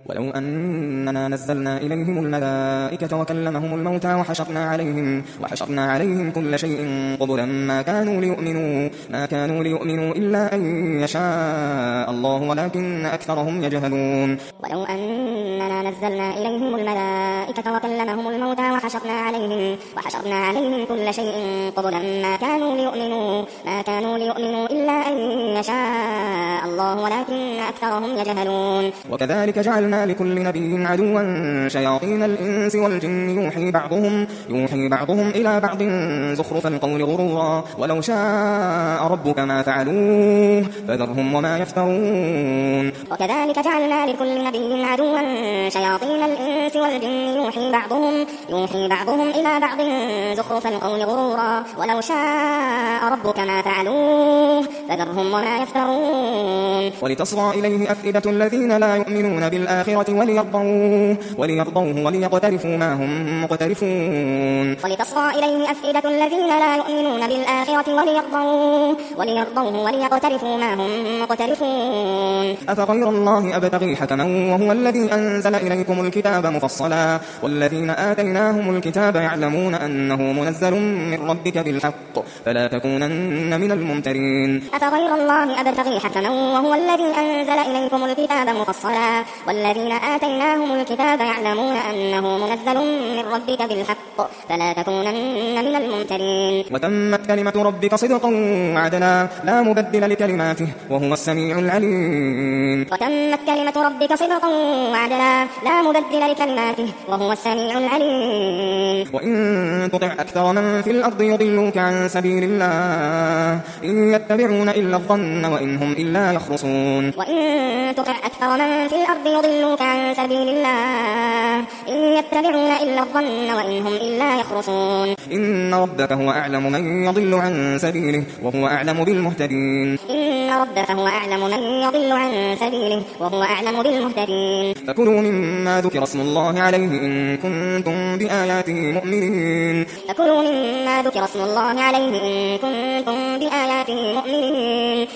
ولو أننا نزلنا إليهم الملائكة وكلمهم الموتى وحشرنا عليهم كل شيء قبلا ما كانوا ليؤمنوا إلا أن يشاء الله ولكن أكثرهم يجهلون. ولو أننا نزلنا إليهم الملائكة وكلمهم الموتى وحشرنا عليهم كل شيء قبلا ما كانوا ليؤمنوا إلا أن يشاء الله ولكن أكثرهم يجهلون. وكذلك جعلنا لكل نبي عدوا شياطين الإنس والجن يوحي بعضهم إلى بعض زخرف القول غرورا ولو شاء ربك ما فعلوه فذرهم وما يفترون. وكذلك جعلنا لكل نبي عدوا شياطين الإنس والجن يوحي بعضهم إلى بعض زخرف القول غرورا ولو شاء ربك ما فعلوه فذرهم وما يفترون. ولتصغى إليه أفئدة الذين لا يؤمنون بالآخرة وليرضوه وليقترفوا ما هم مقترفون. ولتصغى إليه أفئدة الذين لا يؤمنون بالآخرة وليرضوه وليقترفوا ما هم مقترفون. أفغير الله أبتغي حكما وهو الذي أنزل إليكم الكتاب مفصلا والذين آتيناهم الكتاب يعلمون أنه منزل من ربك بالحق فلا تكونن من الممترين. أفغير الله أبتغي حكما وهو الذي أنزل إليكم الكتاب مفصلا والذين آتيناهم الكتاب يعلمون أنه منزل من ربك بالحق فلا تكونن من الممترين. وتمت كلمة ربك صدقا وعدلا لا مبدل لكلماته وهو السميع العليم. وتمت كلمة ربك صدقا وعدلا لا مبدل لكلماته وهو السميع العليم. وإن تطع أكثر من في الأرض يضلوك عن سبيل الله إن يتبعون إلا الظن وإن هم إلا يخرصون. وإن تطع أكثر من في الأرض يضلوك عن سبيل الله إن يتبعون إلا الظن وإن هم إلا يخرصون. إن ربك هو أعلم من يضل عن سبيله وهو أعلم بالمهتدين. إن ربك هو أعلم من يضل عن سبيله وهو أعلم بالمهتدين. فكلوا مما ذكر اسم الله عليه إن كنتم بآياته مؤمنين. فكلوا مما ذكر اسم الله عليه إن كنتم بآياته مؤمنين.